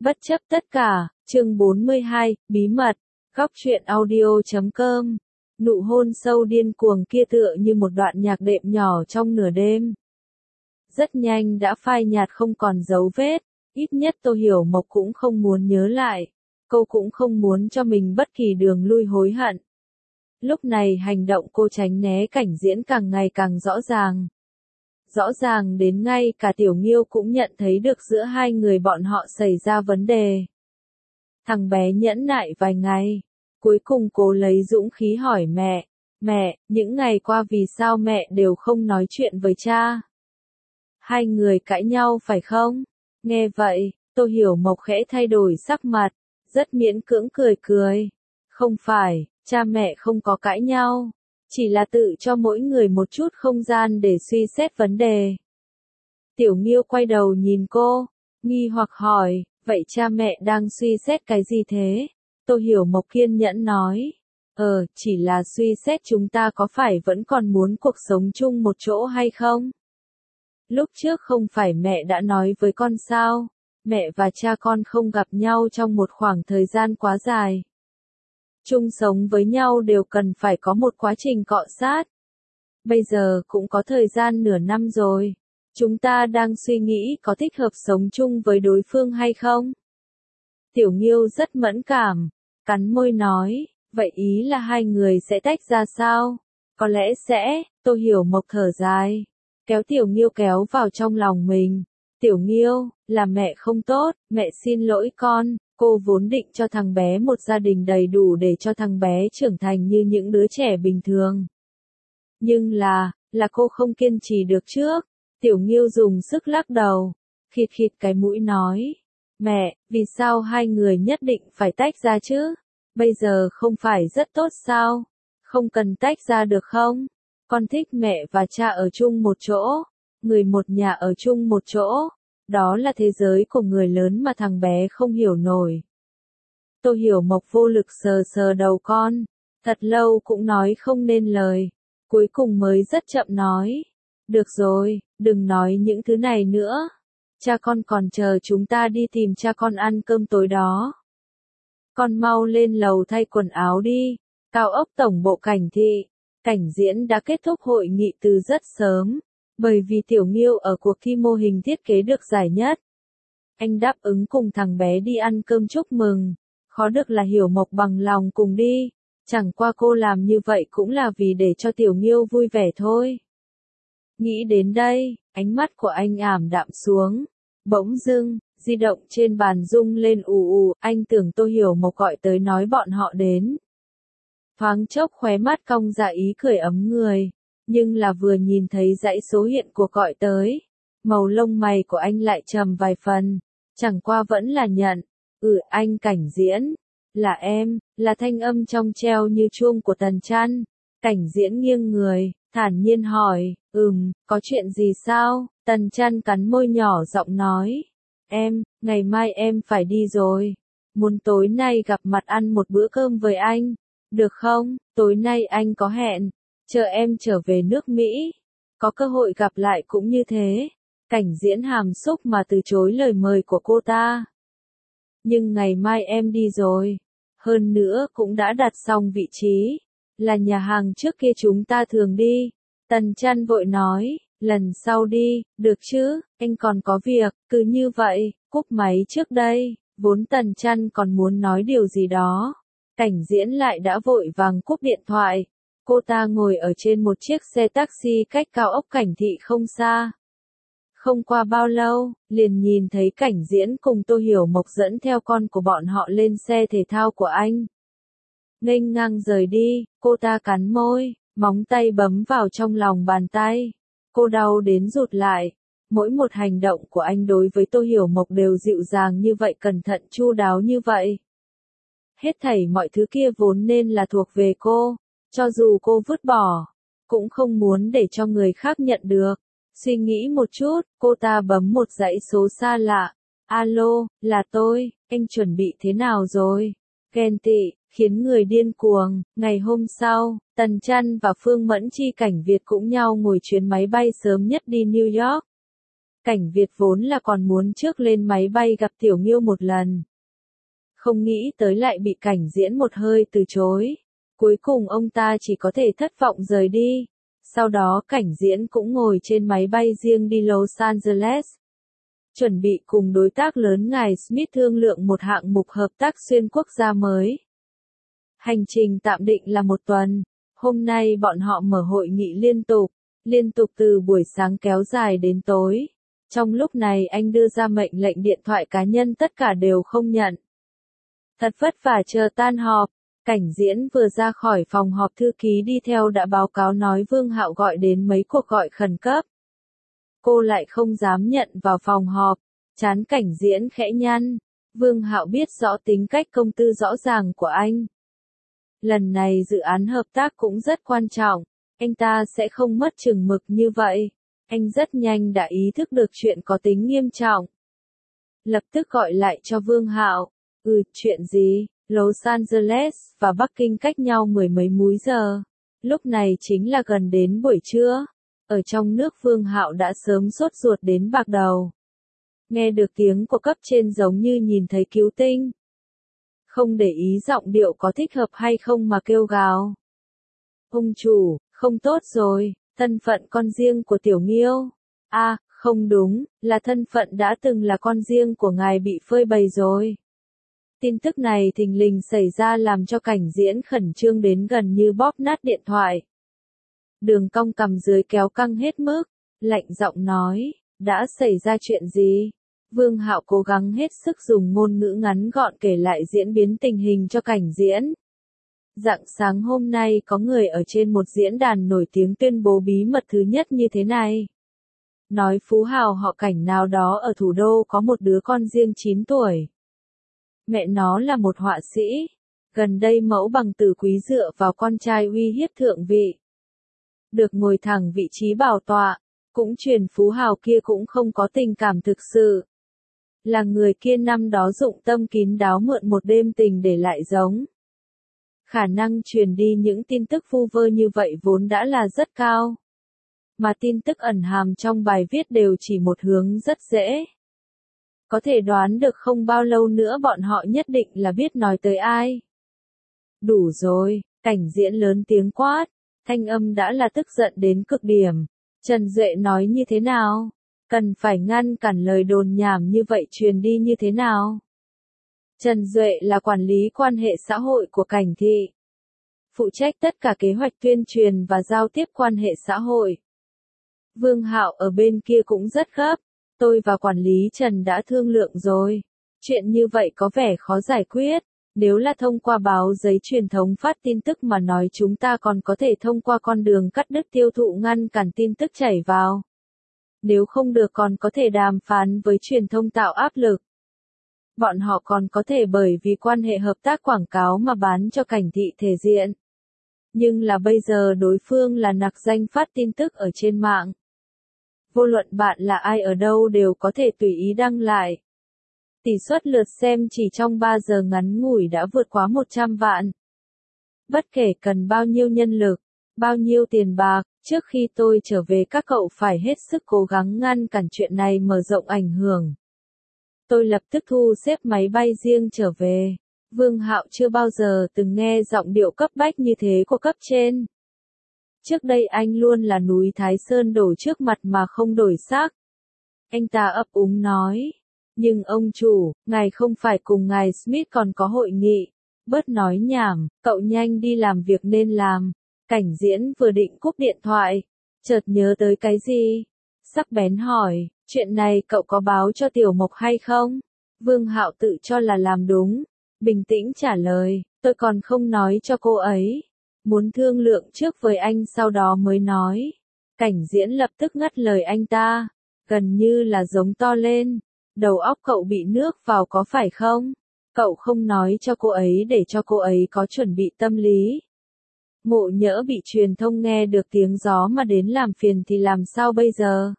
Bất chấp tất cả, chương 42, bí mật, góc truyện audio.com. Nụ hôn sâu điên cuồng kia tựa như một đoạn nhạc đệm nhỏ trong nửa đêm. Rất nhanh đã phai nhạt không còn dấu vết, ít nhất Tô Hiểu Mộc cũng không muốn nhớ lại, cô cũng không muốn cho mình bất kỳ đường lui hối hận. Lúc này hành động cô tránh né Cảnh Diễn càng ngày càng rõ ràng. Rõ ràng đến ngay cả Tiểu Nghiêu cũng nhận thấy được giữa hai người bọn họ xảy ra vấn đề. Thằng bé nhẫn nại vài ngày, cuối cùng cố lấy dũng khí hỏi mẹ, những ngày qua vì sao mẹ đều không nói chuyện với cha? Hai người cãi nhau phải không? Nghe vậy, Tô Hiểu Mộc khẽ thay đổi sắc mặt, rất miễn cưỡng cười. Không phải, cha mẹ không có cãi nhau, chỉ là tự cho mỗi người một chút không gian để suy xét vấn đề. Tiểu Nghiêu quay đầu nhìn cô, nghi hoặc hỏi, vậy cha mẹ đang suy xét cái gì thế? Tô Hiểu Mộc kiên nhẫn nói, chỉ là suy xét chúng ta có phải vẫn còn muốn cuộc sống chung một chỗ hay không? Lúc trước không phải mẹ đã nói với con sao, mẹ và cha con không gặp nhau trong một khoảng thời gian quá dài. Chung sống với nhau đều cần phải có một quá trình cọ sát. Bây giờ cũng có thời gian nửa năm rồi. Chúng ta đang suy nghĩ có thích hợp sống chung với đối phương hay không? Tiểu Nghiêu rất mẫn cảm, cắn môi nói, vậy ý là hai người sẽ tách ra sao? Có lẽ sẽ, Tô Hiểu Mộc thở dài, kéo Tiểu Nghiêu kéo vào trong lòng mình. Tiểu Nghiêu, là mẹ không tốt, mẹ xin lỗi con. Cô vốn định cho thằng bé một gia đình đầy đủ để cho thằng bé trưởng thành như những đứa trẻ bình thường. Nhưng là cô không kiên trì được trước. Tiểu Nghiêu dùng sức lắc đầu, khịt cái mũi nói, mẹ, vì sao hai người nhất định phải tách ra chứ? Bây giờ không phải rất tốt sao? Không cần tách ra được không? Con thích mẹ và cha ở chung một chỗ, người một nhà ở chung một chỗ. Đó là thế giới của người lớn mà thằng bé không hiểu nổi. Tô Hiểu Mộc vô lực sờ đầu con, thật lâu cũng nói không nên lời, cuối cùng mới rất chậm nói, được rồi, đừng nói những thứ này nữa, cha con còn chờ chúng ta đi tìm cha con ăn cơm tối đó. Con mau lên lầu thay quần áo đi. Cao ốc tổng bộ Cảnh thị, Cảnh Diễn đã kết thúc hội nghị từ rất sớm. Bởi vì Tiểu Nghiêu ở cuộc thi mô hình thiết kế được giải nhất. Anh đáp ứng cùng thằng bé đi ăn cơm chúc mừng. Khó được là Hiểu Mộc bằng lòng cùng đi. Chẳng qua cô làm như vậy cũng là vì để cho Tiểu Nghiêu vui vẻ thôi. Nghĩ đến đây, ánh mắt của anh ảm đạm xuống. Bỗng dưng, di động trên bàn rung lên ù, anh tưởng Tô Hiểu Mộc gọi tới nói bọn họ đến. Thoáng chốc khóe mắt cong ra ý cười ấm người. Nhưng là vừa nhìn thấy dãy số hiện cuộc gọi tới, màu lông mày của anh lại trầm vài phần, chẳng qua vẫn là nhận, anh Cảnh Diễn, là em, là thanh âm trong treo như chuông của Tần Trăn. Cảnh Diễn nghiêng người, thản nhiên hỏi, có chuyện gì sao? Tần Trăn cắn môi nhỏ giọng nói, ngày mai em phải đi rồi, muốn tối nay gặp mặt ăn một bữa cơm với anh, được không? Tối nay anh có hẹn. Chờ em trở về nước Mỹ, có cơ hội gặp lại cũng như thế. Cảnh Diễn hàm xúc mà từ chối lời mời của cô ta. Nhưng ngày mai em đi rồi. Hơn nữa cũng đã đặt xong vị trí. Là nhà hàng trước kia chúng ta thường đi. Tần Trăn vội nói, lần sau đi, được chứ, anh còn có việc. Cứ như vậy, cúp máy trước đây. Vốn Tần Trăn còn muốn nói điều gì đó. Cảnh Diễn lại đã vội vàng cúp điện thoại. Cô ta ngồi ở trên một chiếc xe taxi cách cao ốc Cảnh thị không xa. Không qua bao lâu, liền nhìn thấy Cảnh Diễn cùng Tô Hiểu Mộc dẫn theo con của bọn họ lên xe thể thao của anh. Nghênh ngang rời đi, cô ta cắn môi, móng tay bấm vào trong lòng bàn tay. Cô đau đến rụt lại. Mỗi một hành động của anh đối với Tô Hiểu Mộc đều dịu dàng như vậy, cẩn thận chu đáo như vậy. Hết thảy mọi thứ kia vốn nên là thuộc về cô. Cho dù cô vứt bỏ, cũng không muốn để cho người khác nhận được. Suy nghĩ một chút, cô ta bấm một dãy số xa lạ. Alo, là tôi, anh chuẩn bị thế nào rồi? Ghen tị, khiến người điên cuồng. Ngày hôm sau, Tần Trăn và Phương Mẫn Chi Cảnh Việt cũng nhau ngồi chuyến máy bay sớm nhất đi New York. Cảnh Việt vốn là còn muốn trước lên máy bay gặp Tiểu Nghiêu một lần. Không nghĩ tới lại bị Cảnh Diễn một hơi từ chối. Cuối cùng ông ta chỉ có thể thất vọng rời đi. Sau đó Cảnh Diễn cũng ngồi trên máy bay riêng đi Los Angeles. Chuẩn bị cùng đối tác lớn ngài Smith thương lượng một hạng mục hợp tác xuyên quốc gia mới. Hành trình tạm định là 1 tuần. Hôm nay bọn họ mở hội nghị liên tục từ buổi sáng kéo dài đến tối. Trong lúc này anh đưa ra mệnh lệnh điện thoại cá nhân tất cả đều không nhận. Thật vất vả chờ tan họp, Cảnh Diễn vừa ra khỏi phòng họp thư ký đi theo đã báo cáo nói Vương Hạo gọi đến mấy cuộc gọi khẩn cấp. Cô lại không dám nhận vào phòng họp, trán Cảnh Diễn khẽ nhăn. Vương Hạo biết rõ tính cách công tư rõ ràng của anh. Lần này dự án hợp tác cũng rất quan trọng, anh ta sẽ không mất chừng mực như vậy. Anh rất nhanh đã ý thức được chuyện có tính nghiêm trọng. Lập tức gọi lại cho Vương Hạo. Chuyện gì? Los Angeles và Bắc Kinh cách nhau 10 mấy múi giờ. Lúc này chính là gần đến buổi trưa. Ở trong nước Vương Hạo đã sớm sốt ruột đến bạc đầu. Nghe được tiếng của cấp trên giống như nhìn thấy cứu tinh. Không để ý giọng điệu có thích hợp hay không mà kêu gào. Ông chủ, không tốt rồi, thân phận con riêng của Tiểu Nghiêu. Không đúng, là thân phận đã từng là con riêng của ngài bị phơi bày rồi. Tin tức này thình lình xảy ra làm cho Cảnh Diễn khẩn trương đến gần như bóp nát điện thoại. Đường cong cằm dưới kéo căng hết mức, lạnh giọng nói, đã xảy ra chuyện gì? Vương Hạo cố gắng hết sức dùng ngôn ngữ ngắn gọn kể lại diễn biến tình hình cho Cảnh Diễn. Rạng sáng hôm nay có người ở trên một diễn đàn nổi tiếng tuyên bố bí mật thứ nhất như thế này. Nói phú hào họ Cảnh nào đó ở thủ đô có một đứa con riêng 9 tuổi. Mẹ nó là một họa sĩ. Gần đây mẫu bằng tử quý dựa vào con trai uy hiếp thượng vị. Được ngồi thẳng vị trí bảo tọa, cũng truyền phú hào kia cũng không có tình cảm thực sự. Là người kia năm đó dụng tâm kín đáo mượn một đêm tình để lại giống. Khả năng truyền đi những tin tức vu vơ như vậy vốn đã là rất cao. Mà tin tức ẩn hàm trong bài viết đều chỉ một hướng rất dễ. Có thể đoán được không bao lâu nữa bọn họ nhất định là biết nói tới ai. Đủ rồi, Cảnh Diễn lớn tiếng quát, thanh âm đã là tức giận đến cực điểm. Trần Duệ nói như thế nào? Cần phải ngăn cản lời đồn nhảm như vậy truyền đi như thế nào? Trần Duệ là quản lý quan hệ xã hội của Cảnh thị. Phụ trách tất cả kế hoạch tuyên truyền và giao tiếp quan hệ xã hội. Vương Hạo ở bên kia cũng rất gấp. Tôi và quản lý Trần đã thương lượng rồi. Chuyện như vậy có vẻ khó giải quyết. Nếu là thông qua báo giấy truyền thống phát tin tức mà nói chúng ta còn có thể thông qua con đường cắt đứt tiêu thụ ngăn cản tin tức chảy vào. Nếu không được còn có thể đàm phán với truyền thông tạo áp lực. Bọn họ còn có thể bởi vì quan hệ hợp tác quảng cáo mà bán cho Cảnh thị thể diện. Nhưng là bây giờ đối phương là nặc danh phát tin tức ở trên mạng. Vô luận bạn là ai ở đâu đều có thể tùy ý đăng lại. Tỷ suất lượt xem chỉ trong 3 giờ ngắn ngủi đã vượt quá 100 vạn. Bất kể cần bao nhiêu nhân lực, bao nhiêu tiền bạc, trước khi tôi trở về các cậu phải hết sức cố gắng ngăn cản chuyện này mở rộng ảnh hưởng. Tôi lập tức thu xếp máy bay riêng trở về. Vương Hạo chưa bao giờ từng nghe giọng điệu cấp bách như thế của cấp trên. Trước đây anh luôn là núi Thái Sơn đổ trước mặt mà không đổi sắc. Anh ta ấp úng nói. Nhưng ông chủ, ngài không phải cùng ngài Smith còn có hội nghị. Bớt nói nhảm, cậu nhanh đi làm việc nên làm. Cảnh Diễn vừa định cúp điện thoại. Chợt nhớ tới cái gì? Sắc bén hỏi, chuyện này cậu có báo cho Tiểu Mộc hay không? Vương Hạo tự cho là làm đúng. Bình tĩnh trả lời, tôi còn không nói cho cô ấy. Muốn thương lượng trước với anh sau đó mới nói. Cảnh Diễn lập tức ngắt lời anh ta. Gần như là giống to lên. Đầu óc cậu bị nước vào có phải không? Cậu không nói cho cô ấy để cho cô ấy có chuẩn bị tâm lý. Mộ Nhỡ bị truyền thông nghe được tiếng gió mà đến làm phiền thì làm sao bây giờ?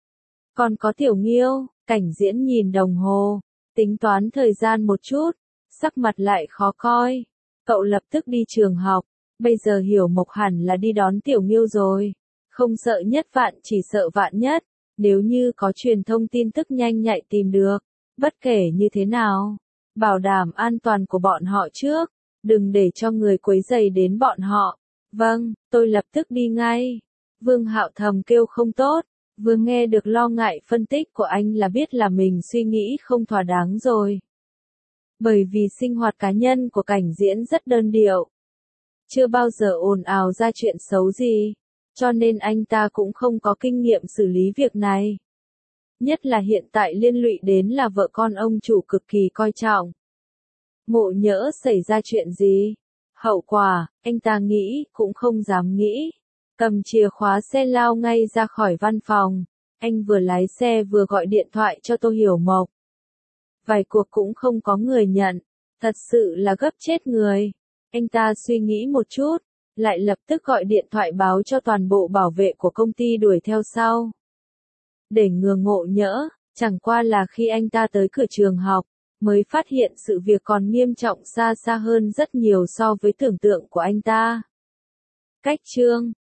Còn có Tiểu Nghiêu, Cảnh Diễn nhìn đồng hồ, tính toán thời gian một chút, sắc mặt lại khó coi. Cậu lập tức đi trường học, bây giờ Hiểu Mộc hẳn là đi đón Tiểu Nghiêu rồi. Không sợ nhất vạn chỉ sợ vạn nhất, Nếu như có truyền thông tin tức nhanh nhạy tìm được, bất kể như thế nào, bảo đảm an toàn của bọn họ trước, đừng để cho người quấy rầy đến bọn họ. Vâng, tôi lập tức đi ngay. Vương Hạo thầm kêu không tốt, vừa nghe được lo ngại phân tích của anh là biết là mình suy nghĩ không thỏa đáng rồi. Bởi vì sinh hoạt cá nhân của Cảnh Diễn rất đơn điệu, chưa bao giờ ồn ào ra chuyện xấu gì, cho nên anh ta cũng không có kinh nghiệm xử lý việc này. Nhất là hiện tại liên lụy đến là vợ con ông chủ cực kỳ coi trọng. Ngộ nhỡ xảy ra chuyện gì? Hậu quả, anh ta nghĩ, cũng không dám nghĩ. Cầm chìa khóa xe lao ngay ra khỏi văn phòng. Anh vừa lái xe vừa gọi điện thoại cho Tô Hiểu Mộc. Vài cuộc cũng không có người nhận. Thật sự là gấp chết người. Anh ta suy nghĩ một chút, lại lập tức gọi điện thoại báo cho toàn bộ bảo vệ của công ty đuổi theo sau. Để ngừa ngộ nhỡ, chẳng qua là khi anh ta tới cửa trường học, mới phát hiện sự việc còn nghiêm trọng xa xa hơn rất nhiều so với tưởng tượng của anh ta. Cách chương